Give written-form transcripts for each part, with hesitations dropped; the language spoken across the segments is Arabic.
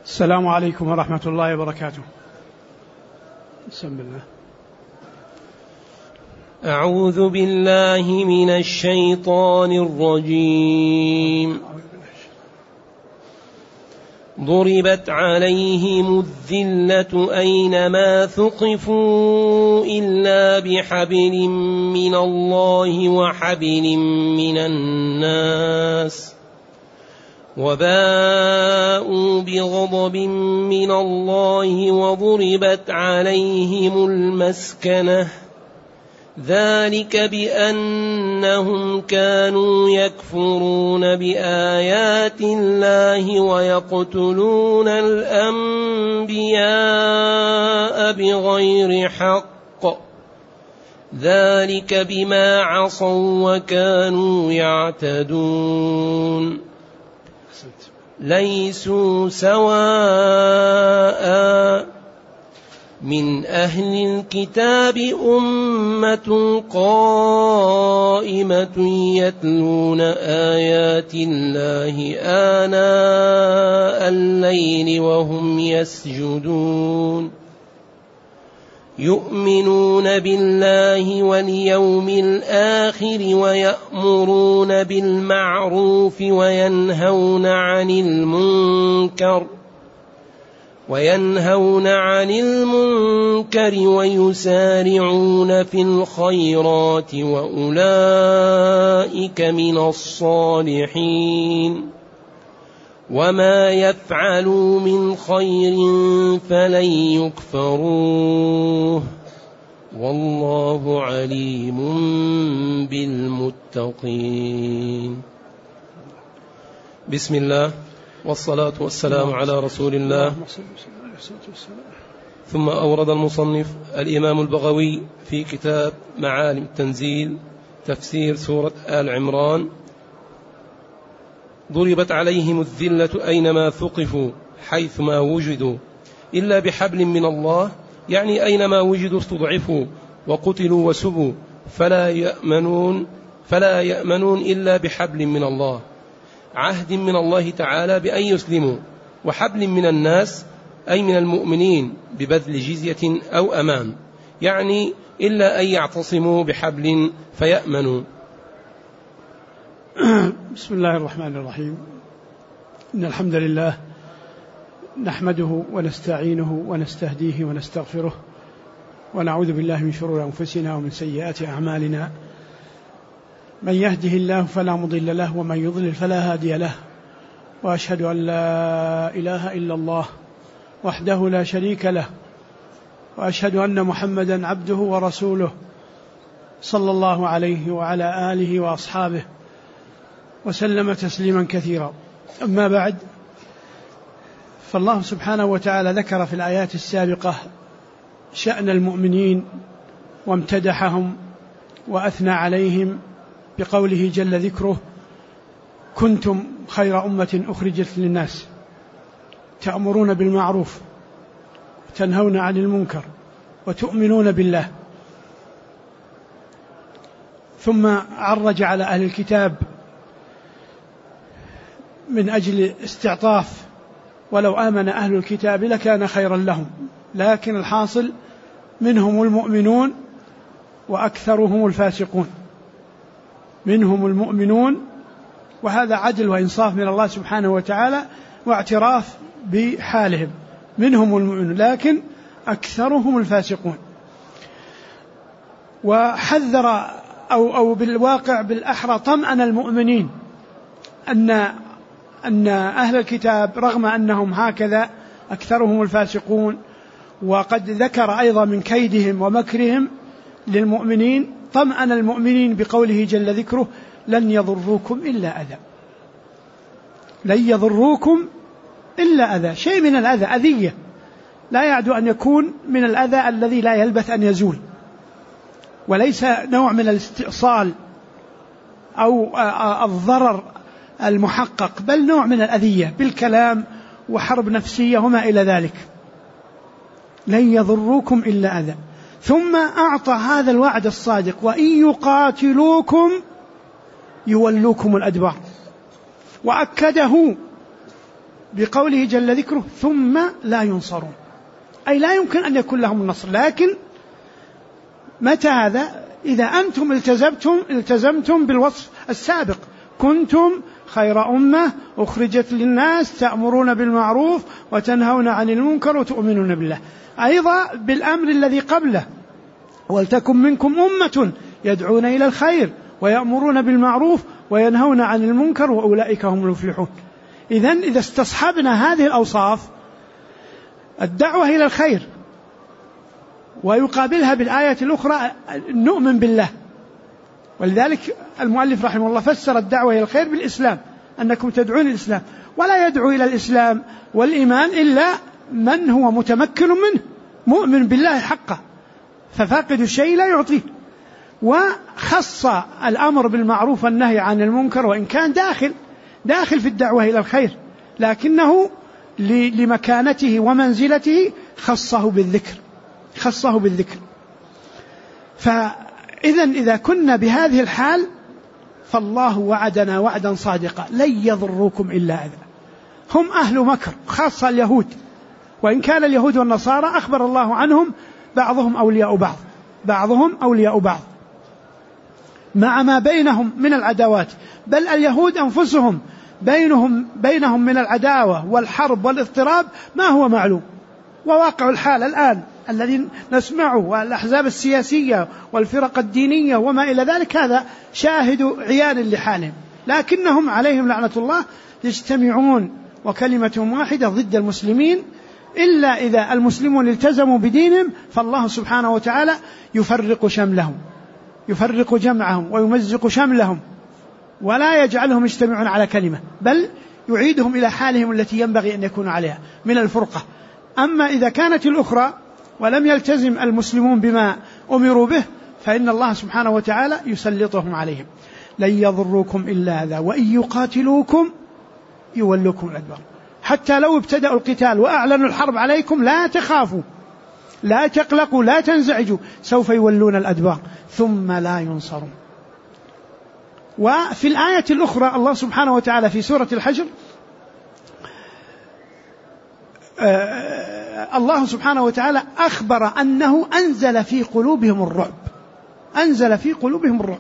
السلام عليكم ورحمة الله وبركاته. بسم الله. أعوذ بالله من الشيطان الرجيم. ضربت عليهم الذلة أينما ثقفوا إلا بحبل من الله وحبل من الناس وباءوا بغضب من الله وضربت عليهم المسكنة ذلك بأنهم كانوا يكفرون بآيات الله ويقتلون الأنبياء بغير حق ذلك بما عصوا وكانوا يعتدون ليسوا سواء من أهل الكتاب أمة قائمة يتلون آيات الله آناء الليل وهم يسجدون يؤمنون بالله واليوم الآخر ويأمرون بالمعروف وينهون عن المنكر ويسارعون في الخيرات وأولئك من الصالحين وما يفعلوا من خير فلن يكفروه والله عليم بالمتقين. بسم الله والصلاة والسلام على رسول الله. ثم أورد المصنف الإمام البغوي في كتاب معالم التنزيل تفسير سورة آل عمران: ضربت عليهم الذلة أينما ثقفوا حيثما وجدوا إلا بحبل من الله، يعني أينما وجدوا استضعفوا وقتلوا وسبوا فلا يأمنون إلا بحبل من الله، عهد من الله تعالى بأن يسلموا، وحبل من الناس أي من المؤمنين ببذل جزية أو أمان، يعني إلا أن يعتصموا بحبل فيأمنوا. بسم الله الرحمن الرحيم. إن الحمد لله نحمده ونستعينه ونستهديه ونستغفره ونعوذ بالله من شرور أنفسنا ومن سيئات أعمالنا، من يهده الله فلا مضل له ومن يضلل فلا هادي له، وأشهد أن لا إله إلا الله وحده لا شريك له، وأشهد أن محمدا عبده ورسوله صلى الله عليه وعلى آله وأصحابه وسلم تسليما كثيرا. أما بعد، فالله سبحانه وتعالى ذكر في الآيات السابقة شأن المؤمنين وامتدحهم وأثنى عليهم بقوله جل ذكره: كنتم خير أمة أخرجت للناس تأمرون بالمعروف وتنهون عن المنكر وتؤمنون بالله. ثم عرج على أهل الكتاب من أجل استعطاف: ولو آمن أهل الكتاب لكان خيرا لهم، لكن الحاصل منهم المؤمنون وأكثرهم الفاسقون. منهم المؤمنون، وهذا عدل وإنصاف من الله سبحانه وتعالى واعتراف بحالهم، منهم المؤمنون لكن أكثرهم الفاسقون. وحذر أو بالواقع بالأحرى طمأن المؤمنين أن أهل الكتاب رغم أنهم هكذا أكثرهم الفاسقون، وقد ذكر أيضا من كيدهم ومكرهم للمؤمنين، طمأن المؤمنين بقوله جل ذكره: لن يضروكم إلا أذى. لن يضروكم إلا أذى، شيء من الأذى، أذية لا يعد أن يكون من الأذى الذي لا يلبث أن يزول، وليس نوع من الاستئصال أو الضرر المحقق، بل نوع من الأذية بالكلام وحرب نفسية وما إلى ذلك. لن يضروكم إلا أذى. ثم أعطى هذا الوعد الصادق: وإن يقاتلوكم يولوكم الأدبار. وأكده بقوله جل ذكره ثم لا ينصرون، أي لا يمكن أن يكون لهم النصر. لكن متى هذا؟ إذا أنتم التزمتم بالوصف السابق، كنتم خير أمة أخرجت للناس تأمرون بالمعروف وتنهون عن المنكر وتؤمنون بالله. أيضا بالأمر الذي قبله ولتكن منكم أمة يدعون إلى الخير ويأمرون بالمعروف وينهون عن المنكر وأولئك هم المفلحون. إذا استصحبنا هذه الأوصاف، الدعوة إلى الخير ويقابلها بالآية الأخرى نؤمن بالله. ولذلك المؤلف رحمه الله فسر الدعوة إلى الخير بالإسلام، أنكم تدعون الإسلام، ولا يدعو إلى الإسلام والإيمان إلا من هو متمكن منه مؤمن بالله حقا، ففاقد الشيء لا يعطيه. وخص الأمر بالمعروف والنهي عن المنكر، وإن كان داخل في الدعوة إلى الخير، لكنه لمكانته ومنزلته خصه بالذكر. إذا كنا بهذه الحال فالله وعدنا وعدا صادقا لن يضروكم إلا أذى. هم أهل مكر، خاصة اليهود، وإن كان اليهود والنصارى أخبر الله عنهم بعضهم أولياء بعض مع ما بينهم من العداوات، بل اليهود أنفسهم بينهم من العداوة والحرب والاضطراب ما هو معلوم. وواقع الحال الآن الذي نسمعه، والأحزاب السياسية والفرق الدينية وما إلى ذلك، هذا شاهد عيان لحالهم، لكنهم عليهم لعنة الله يجتمعون وكلمتهم واحدة ضد المسلمين، إلا إذا المسلمون التزموا بدينهم فالله سبحانه وتعالى يفرق جمعهم ويمزق شملهم، ولا يجعلهم يجتمعون على كلمة، بل يعيدهم إلى حالهم التي ينبغي أن يكونوا عليها من الفرقة. أما إذا كانت الأخرى ولم يلتزم المسلمون بما أمروا به فإن الله سبحانه وتعالى يسلطهم عليهم. لن يضروكم إلا أذى وإن يقاتلوكم يولوكم الأدبار. حتى لو ابتدأوا القتال وأعلنوا الحرب عليكم لا تخافوا، لا تقلقوا، لا تنزعجوا، سوف يولون الأدبار ثم لا ينصرون. وفي الآية الأخرى الله سبحانه وتعالى في سورة الحجر الله سبحانه وتعالى أخبر أنه أنزل في قلوبهم الرعب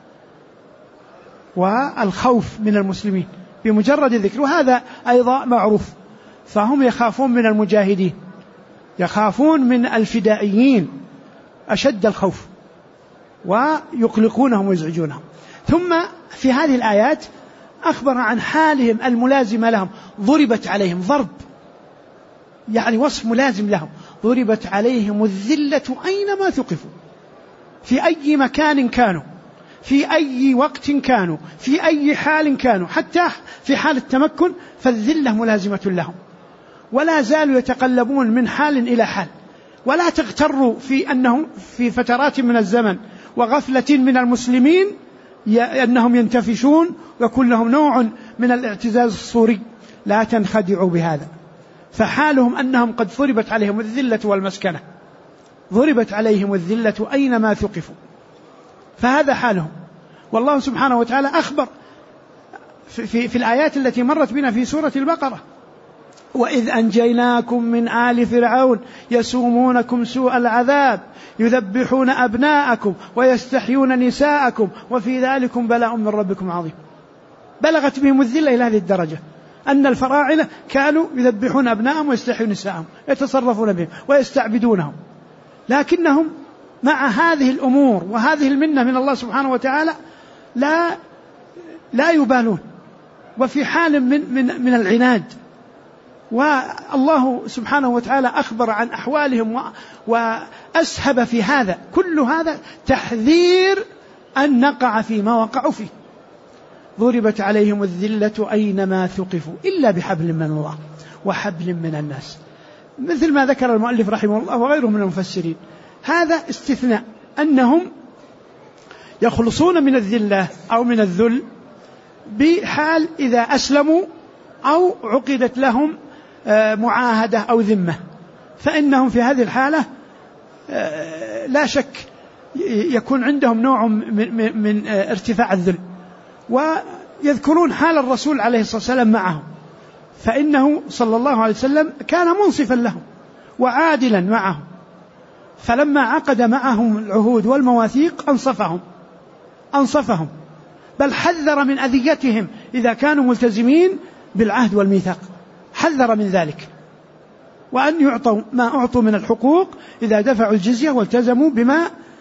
والخوف من المسلمين بمجرد الذكر، وهذا أيضا معروف. فهم يخافون من المجاهدين، يخافون من الفدائيين أشد الخوف، ويقلقونهم ويزعجونهم. ثم في هذه الآيات أخبر عن حالهم الملازمة لهم، ضربت عليهم ضرب، يعني وصف ملازم لهم، ضربت عليهم الذلة أينما ثقفوا، في أي مكان كانوا، في أي وقت كانوا، في أي حال كانوا، حتى في حال التمكن فالذلة ملازمة لهم، ولا زالوا يتقلبون من حال إلى حال. ولا تغتروا في أنهم في فترات من الزمن وغفلة من المسلمين أنهم ينتفشون ويكون لهم نوع من الاعتزاز الصوري، لا تنخدعوا بهذا، فحالهم أنهم قد ضربت عليهم الذلة والمسكنة، ضربت عليهم الذلة أينما ثقفوا، فهذا حالهم. والله سبحانه وتعالى أخبر في الآيات التي مرت بنا في سورة البقرة: وإذ أنجيناكم من آل فرعون يسومونكم سوء العذاب يذبحون أبناءكم ويستحيون نساءكم وفي ذلكم بلاء من ربكم عظيم. بلغت بهم الذلة إلى هذه الدرجة أن الفراعنة كانوا يذبحون أبناءهم ويستحيون نساءهم، يتصرفون بهم ويستعبدونهم، لكنهم مع هذه الأمور وهذه المنة من الله سبحانه وتعالى لا يبالون، وفي حال من العناد. والله سبحانه وتعالى أخبر عن أحوالهم وأسهب في هذا، كل هذا تحذير أن نقع فيما وقعوا فيه. ضربت عليهم الذلة أينما ثقفوا إلا بحبل من الله وحبل من الناس، مثل ما ذكر المؤلف رحمه الله وغيره من المفسرين. هذا استثناء، أنهم يخلصون من الذلة أو من الذل بحال إذا أسلموا أو عقدت لهم معاهدة أو ذمة، فإنهم في هذه الحالة لا شك يكون عندهم نوع من ارتفاع الذل. ويذكرون حال الرسول عليه الصلاة والسلام معهم، فإنه صلى الله عليه وسلم كان منصفا لهم وعادلا معهم، فلما عقد معهم العهود والمواثيق أنصفهم، بل حذر من أذيتهم إذا كانوا ملتزمين بالعهد والميثاق، حذر من ذلك، وأن يعطوا ما أعطوا من الحقوق إذا دفعوا الجزية والتزموا بما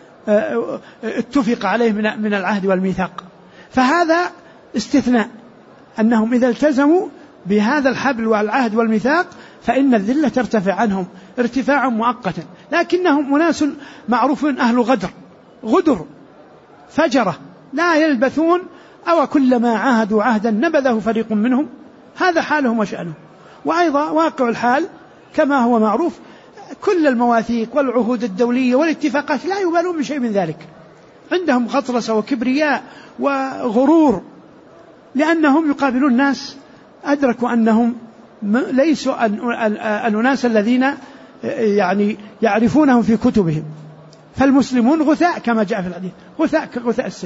اتفق عليه من العهد والميثاق. فهذا استثناء، أنهم إذا التزموا بهذا الحبل والعهد والميثاق فإن الذلة ترتفع عنهم ارتفاعا مؤقتا، لكنهم أناس معروفون أهل غدر فجرة لا يلبثون، أو كلما عاهدوا عهدا نبذه فريق منهم، هذا حالهم وشأنهم. وأيضا واقع الحال كما هو معروف، كل المواثيق والعهود الدولية والاتفاقات لا يبالون بشيء من ذلك، عندهم غطرسة وكبرياء وغرور، لأنهم يقابلون ناس أدركوا أنهم ليسوا الأناس الذين يعني يعرفونهم في كتبهم. فالمسلمون غثاء كما جاء في الحديث، غثاء كغثاء السيل،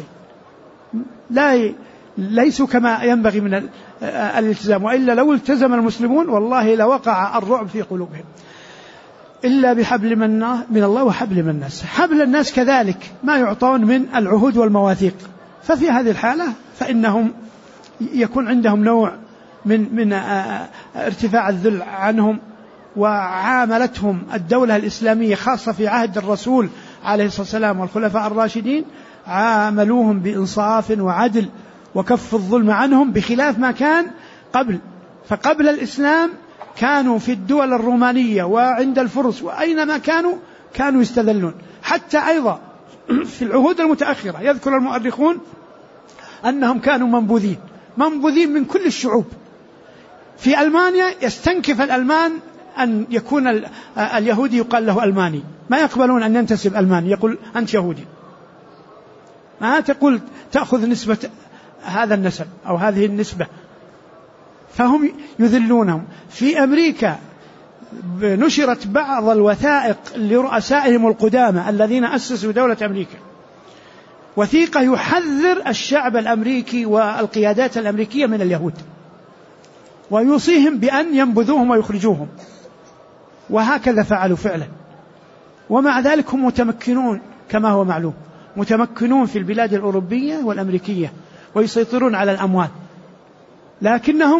ليسوا كما ينبغي من الالتزام، وإلا لو التزم المسلمون والله لوقع الرعب في قلوبهم، إلا بحبل من الله وحبل من الناس. حبل الناس كذلك ما يعطون من العهود والمواثيق، ففي هذه الحالة فإنهم يكون عندهم نوع من ارتفاع الذل عنهم. وعاملتهم الدولة الإسلامية خاصة في عهد الرسول عليه الصلاة والسلام والخلفاء الراشدين، عاملوهم بإنصاف وعدل وكف الظلم عنهم، بخلاف ما كان قبل. فقبل الإسلام كانوا في الدول الرومانية وعند الفرس وأينما كانوا يستذلون. حتى أيضا في العهود المتأخرة يذكر المؤرخون أنهم كانوا منبوذين من كل الشعوب. في ألمانيا يستنكف الألمان أن يكون اليهودي يقال له ألماني، ما يقبلون أن ينتسب ألماني، يقول أنت يهودي، ما تقول تأخذ نسبة هذا النسب أو هذه النسبة، فهم يذلونهم. في أمريكا نشرت بعض الوثائق لرؤسائهم القدامى الذين أسسوا دولة أمريكا، وثيقة يحذر الشعب الأمريكي والقيادات الأمريكية من اليهود، ويوصيهم بأن ينبذوهم ويخرجوهم، وهكذا فعلوا فعلا. ومع ذلك هم متمكنون كما هو معلوم، متمكنون في البلاد الأوروبية والأمريكية ويسيطرون على الأموال، لكنهم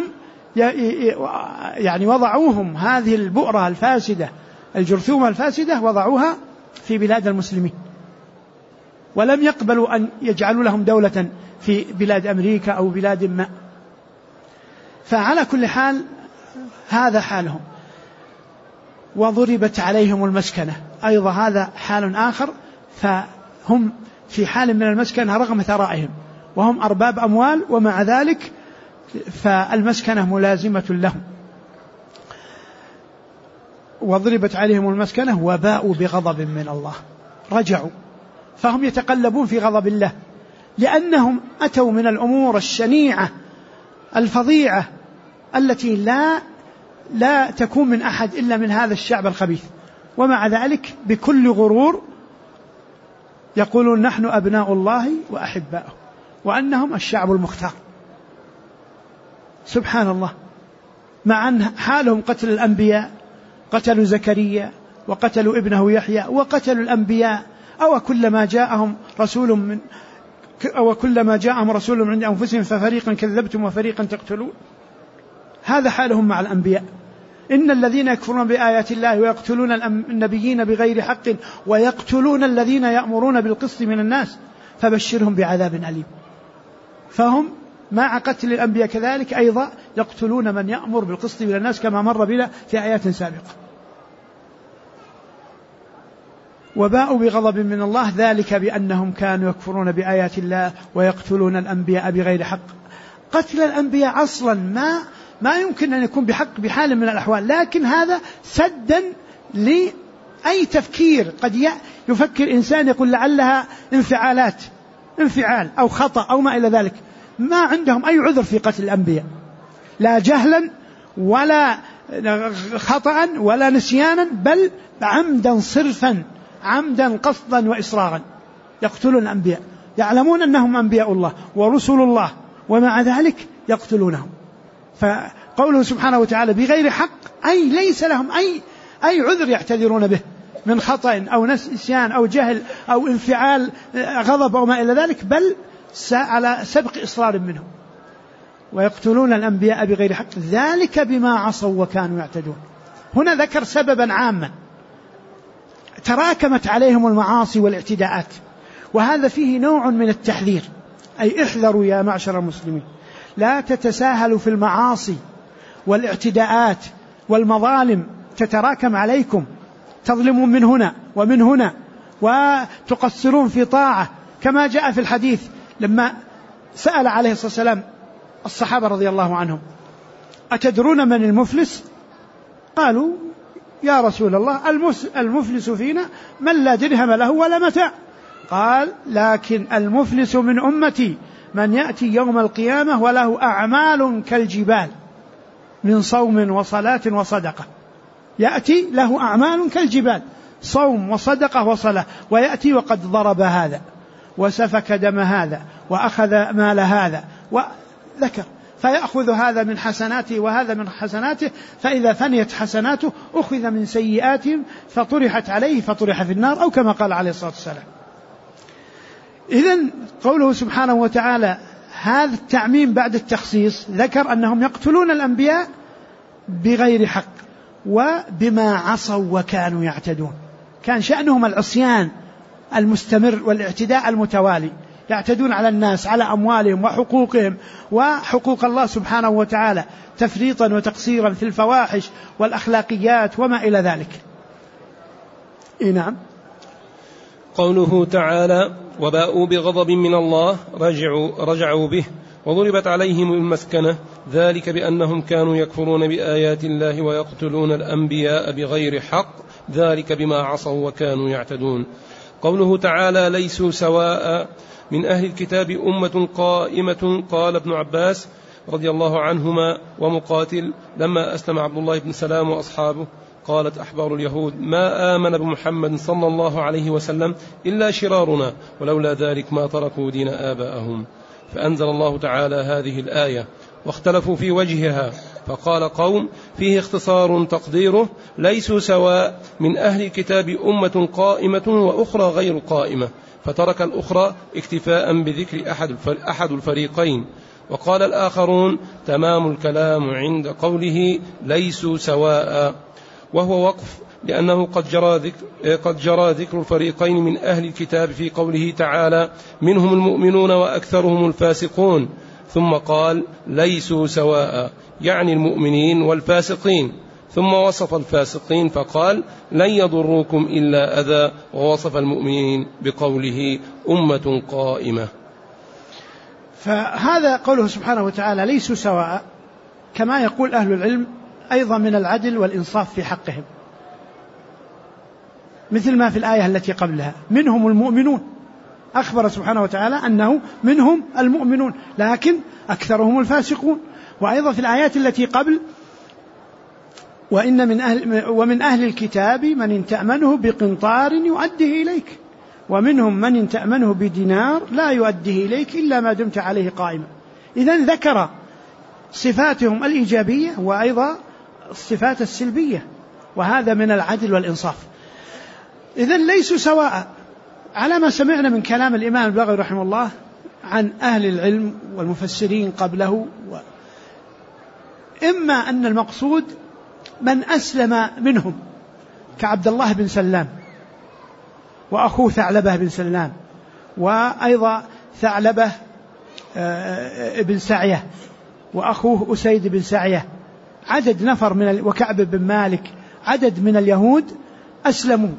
يعني وضعوهم هذه البؤرة الفاسدة، الجرثومة الفاسدة، وضعوها في بلاد المسلمين، ولم يقبلوا أن يجعلوا لهم دولة في بلاد أمريكا أو بلاد ما. فعلى كل حال هذا حالهم. وضربت عليهم المسكنة، أيضا هذا حال آخر، فهم في حال من المسكنة رغم ثرائهم، وهم أرباب أموال، ومع ذلك فالمسكنة ملازمة لهم. وضربت عليهم المسكنة وباءوا بغضب من الله، رجعوا، فهم يتقلبون في غضب الله، لأنهم أتوا من الأمور الشنيعة الفظيعة التي لا تكون من أحد إلا من هذا الشعب الخبيث، ومع ذلك بكل غرور يقولون نحن أبناء الله وأحباؤه، وأنهم الشعب المختار. سبحان الله، مع أن حالهم قتل الأنبياء، قتلوا زكريا وقتلوا ابنه يحيى وقتلوا الأنبياء، أو كلما جاءهم رسول من عند أنفسهم ففريقا كذبتم وفريقا تقتلون. هذا حالهم مع الأنبياء. إن الذين يكفرون بآيات الله ويقتلون النبيين بغير حق ويقتلون الذين يأمرون بالقسط من الناس فبشرهم بعذاب أليم. فهم مع قتل الأنبياء كذلك أيضا يقتلون من يأمر بالقسط من الناس، كما مر بنا في آيات سابقة. وباءوا بغضب من الله، ذلك بأنهم كانوا يكفرون بآيات الله ويقتلون الأنبياء بغير حق. قتل الأنبياء أصلا ما يمكن أن يكون بحق بحال من الأحوال، لكن هذا سدا لأي تفكير قد يفكر إنسان يقول لعلها انفعال أو خطأ أو ما إلى ذلك. ما عندهم أي عذر في قتل الأنبياء، لا جهلا ولا خطأ ولا نسيانا، بل عمدا صرفا، عمدا قصدا وإصرارا يقتلون الأنبياء، يعلمون أنهم أنبياء الله ورسول الله، ومع ذلك يقتلونهم. قوله سبحانه وتعالى بغير حق أي ليس لهم أي عذر يعتذرون به من خطأ أو نسيان أو جهل أو انفعال غضب أو ما إلى ذلك، بل على سبق إصرار منهم. ويقتلون الأنبياء بغير حق ذلك بما عصوا وكانوا يعتدون. هنا ذكر سببا عاما تراكمت عليهم المعاصي والاعتداءات، وهذا فيه نوع من التحذير، أي احذروا يا معشر المسلمين، لا تتساهلوا في المعاصي والاعتداءات والمظالم تتراكم عليكم، تظلمون من هنا ومن هنا وتقصرون في طاعة، كما جاء في الحديث لما سأل عليه الصلاة والسلام الصحابة رضي الله عنهم أتدرون من المفلس؟ قالوا يا رسول الله المفلس فينا من لا درهم له ولا متاع. قال لكن المفلس من أمتي من يأتي يوم القيامة وله أعمال كالجبال من صوم وصلاة وصدقة، يأتي له أعمال كالجبال، صوم وصدقة وصلاة، ويأتي وقد ضرب هذا وسفك دم هذا وأخذ مال هذا وذكر، فيأخذ هذا من حسناته وهذا من حسناته، فإذا فنيت حسناته أخذ من سيئاتهم فطرحت عليه فطرح في النار، أو كما قال عليه الصلاة والسلام. إذن قوله سبحانه وتعالى هذا التعميم بعد التخصيص، ذكر أنهم يقتلون الأنبياء بغير حق وبما عصوا وكانوا يعتدون، كان شأنهم العصيان المستمر والاعتداء المتوالي، يعتدون على الناس على أموالهم وحقوقهم وحقوق الله سبحانه وتعالى تفريطا وتقصيرا في الفواحش والأخلاقيات وما إلى ذلك. نعم. قوله تعالى وباءوا بغضب من الله رجعوا به وضربت عليهم المسكنة ذلك بأنهم كانوا يكفرون بآيات الله ويقتلون الأنبياء بغير حق ذلك بما عصوا وكانوا يعتدون. قوله تعالى ليسوا سواء من أهل الكتاب أمة قائمة. قال ابن عباس رضي الله عنهما ومقاتل لما أسلم عبد الله بن سلام وأصحابه قالت أحبار اليهود ما آمن بمحمد صلى الله عليه وسلم إلا شرارنا ولولا ذلك ما تركوا دين آبائهم. فأنزل الله تعالى هذه الآية واختلفوا في وجهها، فقال قوم فيه اختصار تقديره ليسوا سواء من أهل الكتاب أمة قائمة وأخرى غير قائمة، فترك الأخرى اكتفاء بذكر أحد الفريقين. وقال الآخرون تمام الكلام عند قوله ليسوا سواء، وهو وقف لأنه قد جرى ذكر الفريقين من أهل الكتاب في قوله تعالى منهم المؤمنون وأكثرهم الفاسقون، ثم قال ليسوا سواء يعني المؤمنين والفاسقين، ثم وصف الفاسقين فقال لن يضروكم إلا أذى، ووصف المؤمنين بقوله أمة قائمة. فهذا قوله سبحانه وتعالى ليسوا سواء، كما يقول أهل العلم أيضا من العدل والإنصاف في حقهم، مثل ما في الآية التي قبلها منهم المؤمنون، أخبر سبحانه وتعالى أنه منهم المؤمنون لكن أكثرهم الفاسقون. وأيضا في الآيات التي قبل ومن أهل الكتاب من إن تأمنه بقنطار يؤديه إليك ومنهم من إن تأمنه بدينار لا يؤديه إليك إلا ما دمت عليه قائما. إذن ذكر صفاتهم الإيجابية وأيضا الصفات السلبية، وهذا من العدل والإنصاف. إذن ليسوا سواء على ما سمعنا من كلام الإمام البغوي رحمه الله عن أهل العلم والمفسرين قبله. إما أن المقصود من أسلم منهم كعبد الله بن سلام وأخوه ثعلبة بن سلام، وأيضا ثعلبة بن سعية وأخوه أسيد بن سعية، عدد نفر وكعب بن مالك، عدد من اليهود أسلموا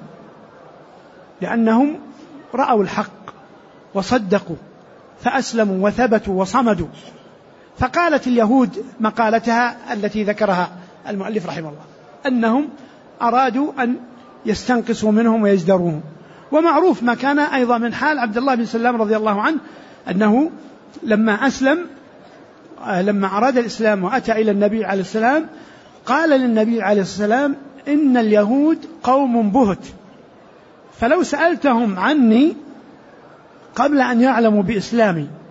لأنهم رأوا الحق وصدقوا فأسلموا وثبتوا وصمدوا. فقالت اليهود مقالتها التي ذكرها المؤلف رحمه الله أنهم أرادوا أن يستنقصوا منهم ويزدروهم. ومعروف ما كان أيضا من حال عبد الله بن سلام رضي الله عنه أنه لما أسلم، لما أراد الإسلام وأتى إلى النبي عليه السلام قال للنبي عليه السلام إن اليهود قوم بهت، فلو سألتهم عني قبل أن يعلموا بإسلامي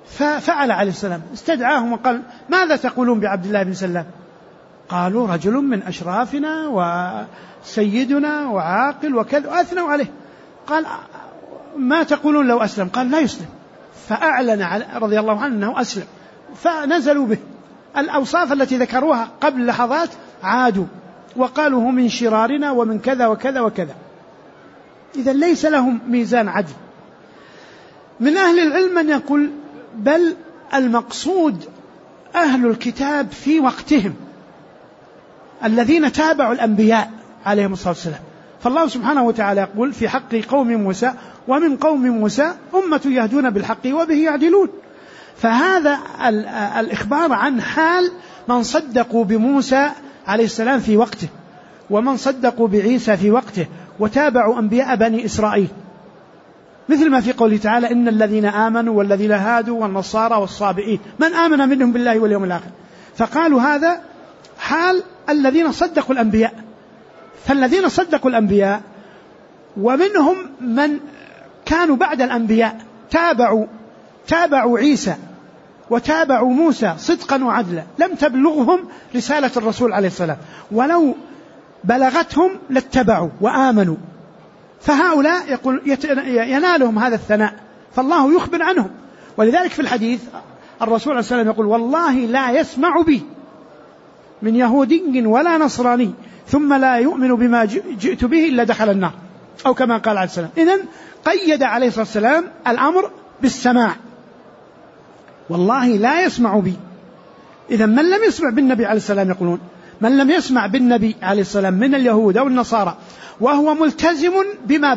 ففعل عليه السلام، استدعاهم وقال: ماذا تقولون بعبد الله بن سلام؟ قالوا: رجل من أشرافنا وسيدنا وعاقل وكذا، وأثنوا عليه. قال: ما تقولون لو أسلم؟ قال: لا يسلم. فأعلن رضي الله عنه أنه أسلم، فنزلوا به. الأوصاف التي ذكروها قبل لحظات عادوا وقالوا: هو من شرارنا ومن كذا وكذا وكذا. إذن ليس لهم ميزان عدل. من أهل العلم من يقول: بل المقصود أهل الكتاب في وقتهم الذين تابعوا الأنبياء عليهم الصلاة والسلام. فالله سبحانه وتعالى يقول في حق قوم موسى: ومن قوم موسى أمة يهدون بالحق وبه يعدلون. فهذا الإخبار عن حال من صدقوا بموسى عليه السلام في وقته، ومن صدقوا بعيسى في وقته، وتابعوا أنبياء بني إسرائيل، مثل ما في قوله تعالى: إن الذين آمنوا والذين هادوا والنصارى والصابئين من آمن منهم بالله واليوم الآخر. فقالوا هذا حال الذين صدقوا الأنبياء. فالذين صدقوا الأنبياء ومنهم من كانوا بعد الأنبياء تابعوا عيسى وتابعوا موسى صدقا وعدلا، لم تبلغهم رسالة الرسول عليه السلام، ولو بلغتهم لاتبعوا وآمنوا. فهؤلاء يقول ينالهم هذا الثناء، فالله يخبر عنهم. ولذلك في الحديث الرسول عليه السلام يقول: والله لا يسمع بي من يهودي ولا نصراني ثم لا يؤمن بما جئت به إلا دخل النار، أو كما قال عليه السلام. إذن قيد عليه الصلاة والسلام الأمر بالسماع: والله لا يسمع بي. إذن من لم يسمع بالنبي عليه السلام، يقولون من لم يسمع بالنبي عليه السلام من اليهود أو النصارى وهو ملتزم بما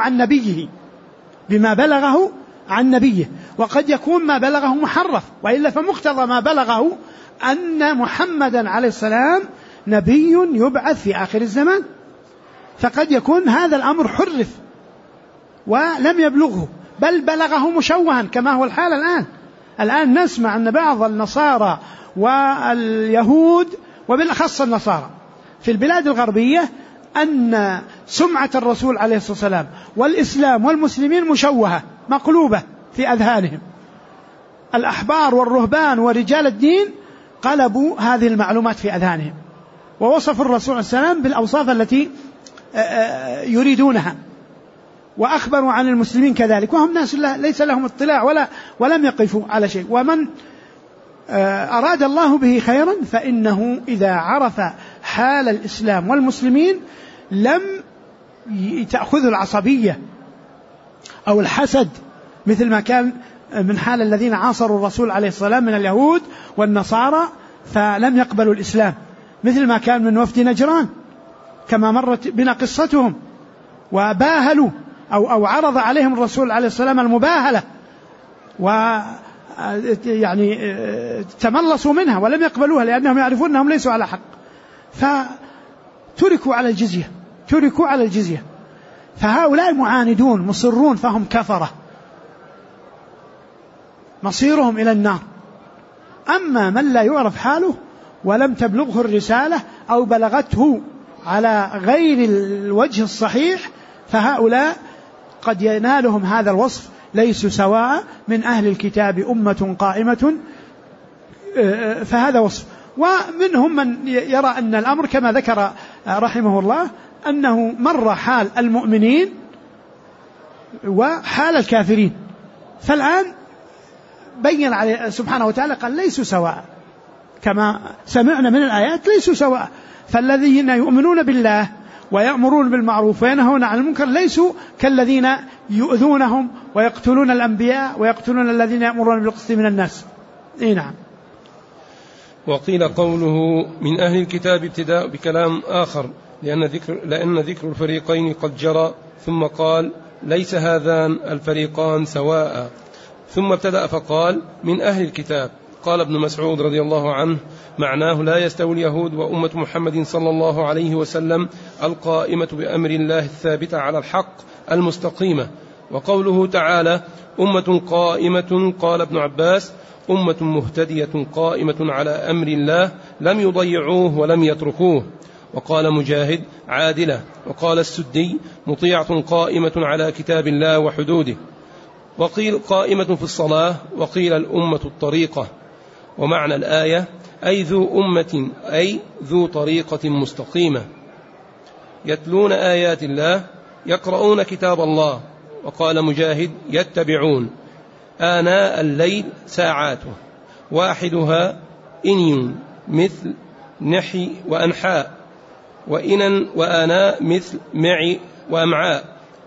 بلغه عن نبيه، وقد يكون ما بلغه محرف، وإلا فمقتضى ما بلغه أن محمدا عليه السلام نبي يبعث في آخر الزمان، فقد يكون هذا الأمر حرف ولم يبلغه، بل بلغه مشوها كما هو الحال الآن نسمع أن بعض النصارى واليهود وبالأخص النصارى في البلاد الغربية أن سمعة الرسول عليه الصلاة والسلام والإسلام والمسلمين مشوهة مقلوبة في أذهانهم. الأحبار والرهبان ورجال الدين قلبوا هذه المعلومات في أذهانهم، ووصفوا الرسول عليه السلام بالأوصاف التي يريدونها، وأخبروا عن المسلمين كذلك، وهم ناس ليس لهم اطلاع ولم يقفوا على شيء. ومن أراد الله به خيرا فإنه إذا عرف حال الإسلام والمسلمين لم تأخذ العصبية أو الحسد مثل ما كان من حال الذين عاصروا الرسول عليه السلام من اليهود والنصارى فلم يقبلوا الإسلام، مثل ما كان من وفد نجران كما مرت بنا قصتهم، وباهلوا أو عرض عليهم الرسول عليه السلام المباهلة، ويعني تملصوا منها ولم يقبلوها لأنهم يعرفون أنهم ليسوا على حق، فتركوا على الجزية. فهؤلاء معاندون مصرون، فهم كفرة مصيرهم إلى النار. أما من لا يعرف حاله ولم تبلغه الرسالة أو بلغته على غير الوجه الصحيح فهؤلاء قد ينالهم هذا الوصف: ليسوا سواء من أهل الكتاب أمة قائمة. فهذا وصف. ومنهم من يرى أن الأمر كما ذكر رحمه الله أنه مر حال المؤمنين وحال الكافرين، فالآن بين عليه سبحانه وتعالى قال: ليسوا سواء، كما سمعنا من الآيات ليسوا سواء. فالذين يؤمنون بالله ويأمرون بالمعروف وينهون عن المنكر ليسوا كالذين يؤذونهم ويقتلون الأنبياء ويقتلون الذين يأمرون بالقسط من الناس. نعم. وقيل قوله من أهل الكتاب ابتداء بكلام آخر لأن ذكر الفريقين قد جرى، ثم قال: ليس هذان الفريقان سواء، ثم ابتدأ فقال: من أهل الكتاب. قال ابن مسعود رضي الله عنه: معناه لا يستوي اليهود وأمة محمد صلى الله عليه وسلم القائمة بأمر الله الثابتة على الحق المستقيمة. وقوله تعالى: أمة قائمة، قال ابن عباس: أمة مهتدية قائمة على أمر الله لم يضيعوه ولم يتركوه. وقال مجاهد: عادلة. وقال السدي: مطيعة قائمة على كتاب الله وحدوده. وقيل قائمة في الصلاة، وقيل الأمة الطريقة. ومعنى الآية أي ذو أمة أي ذو طريقة مستقيمة، يتلون آيات الله يقرؤون كتاب الله. وقال مجاهد يتبعون آناء الليل ساعاته، واحدها إني مثل نحي وأنحاء، وإنا وآناء مثل معي وأمعاء،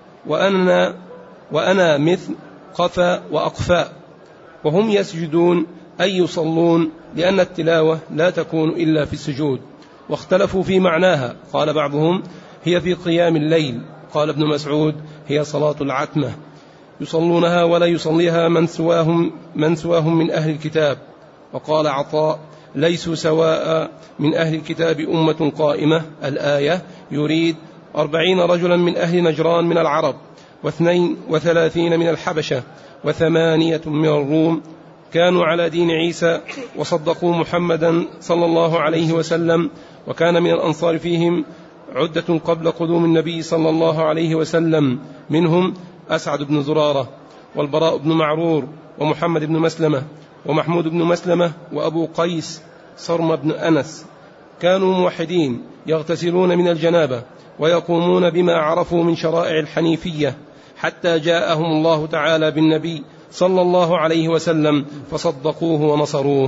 وأنا مثل قفا وأقفاء. وهم يسجدون أي يصلون، لأن التلاوة لا تكون إلا في السجود. واختلفوا في معناها، قال بعضهم هي في قيام الليل، قال ابن مسعود هي صلاة العتمة، يصلونها ولا يصليها من سواهم من أهل الكتاب. وقال عطاء ليسوا سواء من أهل الكتاب أمة قائمة. الآية يريد 40 رجلا من أهل نجران من العرب، 32 من الحبشة، 8 من الروم، كانوا على دين عيسى وصدقوا محمدا صلى الله عليه وسلم. وكان من الأنصار فيهم عدة قبل قدوم النبي صلى الله عليه وسلم، منهم أسعد بن زرارة، والبراء بن معرور، ومحمد بن مسلمة، ومحمود بن مسلمة، وأبو قيس صرم بن أنس. كانوا موحدين يغتسلون من الجنابة ويقومون بما عرفوا من شرائع الحنيفية، حتى جاءهم الله تعالى بالنبي صلى الله عليه وسلم فصدقوه ونصروه.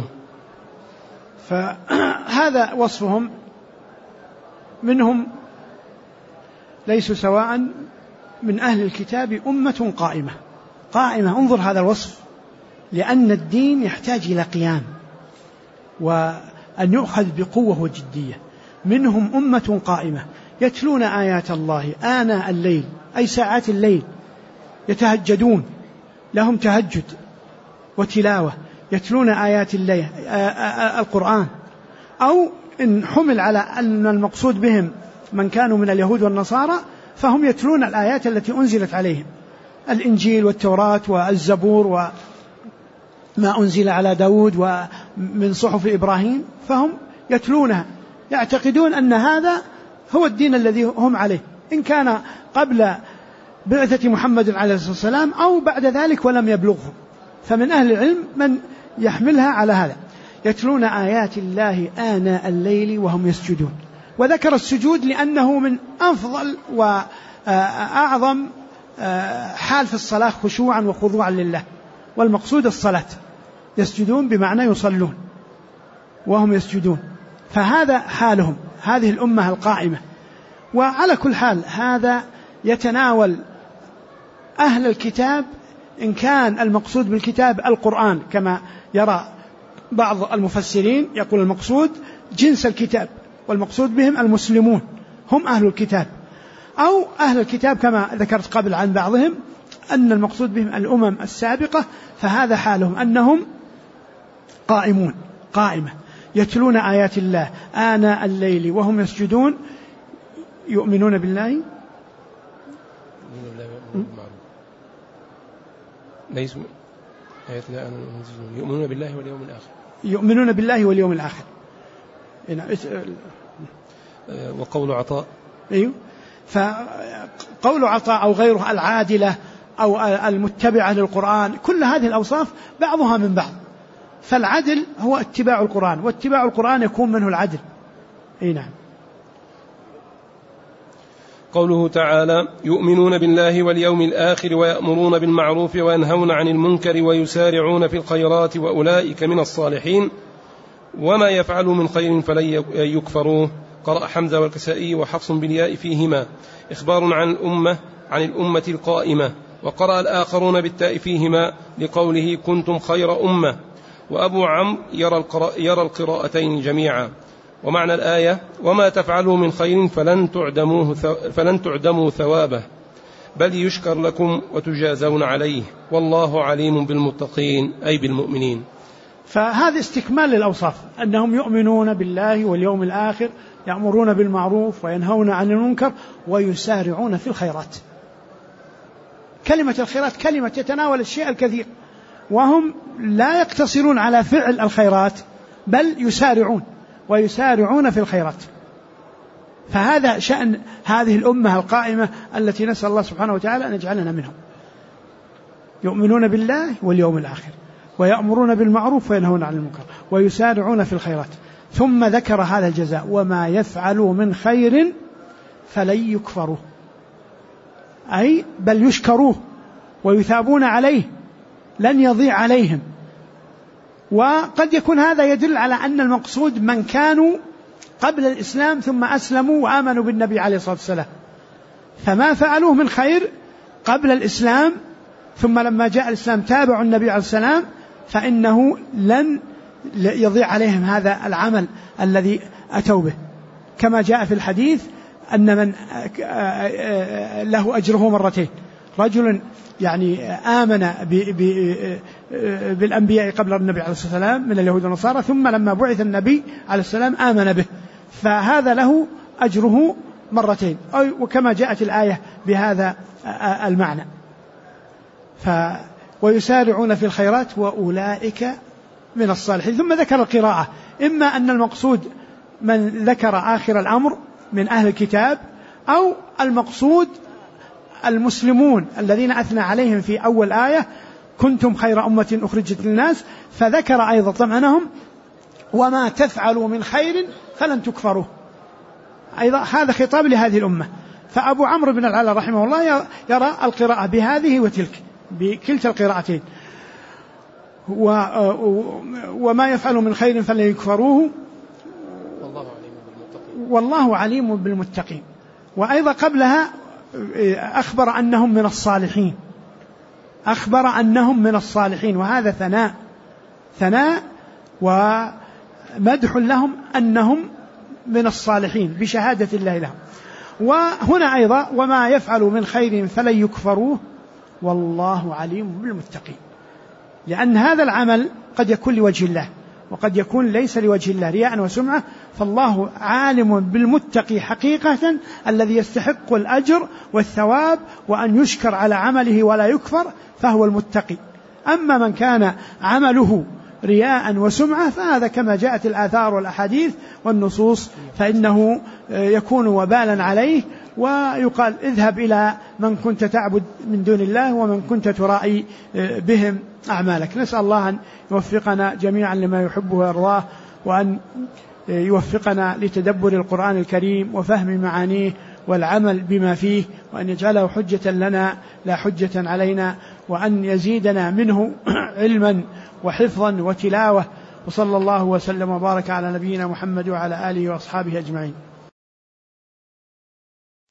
فهذا وصفهم، منهم ليسوا سواء من أهل الكتاب أمة قائمة. قائمة، انظر هذا الوصف، لأن الدين يحتاج إلى قيام وأن يؤخذ بقوة وجدية. منهم أمة قائمة يتلون آيات الله آناء الليل أي ساعات الليل، يتهجدون، لهم تهجد وتلاوة، يتلون آيات الليل القرآن. أو إن حمل على أن المقصود بهم من كانوا من اليهود والنصارى، فهم يتلون الآيات التي أنزلت عليهم، الإنجيل والتوراة والزبور وما أنزل على داود ومن صحف إبراهيم، فهم يتلونها، يعتقدون أن هذا هو الدين الذي هم عليه، إن كان قبل بعثة محمد عليه الصلاة والسلام أو بعد ذلك ولم يبلغهم. فمن أهل العلم من يحملها على هذا، يتلون آيات الله آناء الليل وهم يسجدون. وذكر السجود لأنه من أفضل وأعظم حال في الصلاة خشوعا وخضوعا لله، والمقصود الصلاة. يسجدون بمعنى يصلون وهم يسجدون، فهذا حالهم، هذه الأمة القائمة. وعلى كل حال هذا يتناول أهل الكتاب، إن كان المقصود بالكتاب القرآن كما يرى بعض المفسرين، يقول المقصود جنس الكتاب والمقصود بهم المسلمون هم أهل الكتاب، أو أهل الكتاب كما ذكرت قبل عن بعضهم أن المقصود بهم الأمم السابقة، فهذا حالهم أنهم قائمون، قائمة يتلون آيات الله آناء الليل وهم يسجدون، يؤمنون بالله ليس يؤمنون بالله واليوم الآخر، يؤمنون بالله واليوم الآخر. وقول عطاء، أيوه، فقول عطاء أو غيره العادلة أو المتبعة للقرآن، كل هذه الأوصاف بعضها من بعض. فالعدل هو اتباع القرآن، واتباع القرآن يكون منه العدل. أي نعم. قوله تعالى يؤمنون بالله واليوم الآخر ويأمرون بالمعروف وينهون عن المنكر ويسارعون في الخيرات وأولئك من الصالحين وما يفعلوا من خير فلن يكفروه. قرأ حمزة والكسائي وحفص بالياء فيهما، إخبار عن الأمة القائمة. وقرأ الآخرون بالتاء فيهما لقوله كنتم خير أمة. وأبو عمرو يرى القراءتين جميعا. ومعنى الآية وما تفعلوا من خير فلن تعدموا ثوابه، بل يشكر لكم وتجازون عليه، والله عليم بالمتقين أي بالمؤمنين. فهذا استكمال للأوصاف، أنهم يؤمنون بالله واليوم الآخر، يأمرون بالمعروف وينهون عن المنكر ويسارعون في الخيرات. كلمة الخيرات كلمة تتناول الشيء الكثير، وهم لا يقتصرون على فعل الخيرات بل يسارعون في الخيرات. فهذا شأن هذه الأمة القائمة التي نسأل الله سبحانه وتعالى أن يجعلنا منهم. يؤمنون بالله واليوم الآخر ويأمرون بالمعروف وينهون عن المنكر ويسارعون في الخيرات. ثم ذكر هذا الجزاء: وما يفعلوا من خير فلن يكفروه، أي بل يشكروه ويثابون عليه، لن يضيع عليهم. وقد يكون هذا يدل على أن المقصود من كانوا قبل الإسلام ثم أسلموا وآمنوا بالنبي عليه الصلاة والسلام، فما فعلوه من خير قبل الإسلام ثم لما جاء الإسلام تابعوا النبي عليه السلام، فإنه لن يضيع عليهم هذا العمل الذي أتوا به، كما جاء في الحديث أن من له أجره مرتين: رجل يعني آمن بالأنبياء قبل النبي عليه الصلاة والسلام من اليهود والنصارى، ثم لما بعث النبي عليه السلام آمن به، فهذا له أجره مرتين، وكما جاءت الآية بهذا المعنى. ويسارعون في الخيرات وأولئك من الصالحين. ثم ذكر القراءة، إما أن المقصود من ذكر آخر الأمر من أهل الكتاب، أو المقصود المسلمون الذين أثنى عليهم في أول آية: كنتم خير أمة أخرجت للناس، فذكر أيضا ضمنهم: وما تفعلوا من خير فلن تكفروه. أيضا هذا خطاب لهذه الأمة. فأبو عمرو بن العلاء رحمه الله يرى القراءة بهذه وتلك، بكلتا القراءتين: وما يفعلوا من خير فلن يكفروه والله عليم بالمتقين. وأيضا قبلها أخبر أنهم من الصالحين، أخبر أنهم من الصالحين، وهذا ثناء ومدح لهم أنهم من الصالحين بشهادة الله لهم. وهنا أيضا: وما يفعلوا من خير فلن يكفروه والله عليم بالمتقين، لأن هذا العمل قد يكون لوجه الله وقد يكون ليس لوجه الله، رياء وسمعة، فالله عالم بالمتقي حقيقة الذي يستحق الأجر والثواب وأن يشكر على عمله ولا يكفر، فهو المتقي. أما من كان عمله رياء وسمعة فهذا كما جاءت الآثار والأحاديث والنصوص، فإنه يكون وبالا عليه، ويقال: اذهب إلى من كنت تعبد من دون الله ومن كنت ترائي بهم أعمالك. نسأل الله أن يوفقنا جميعا لما يحبه ويرضاه، وأن يوفقنا لتدبر القرآن الكريم وفهم معانيه والعمل بما فيه، وأن يجعله حجة لنا لا حجة علينا، وأن يزيدنا منه علما وحفظا وتلاوة. وصلى الله وسلم وبارك على نبينا محمد وعلى آله وأصحابه أجمعين.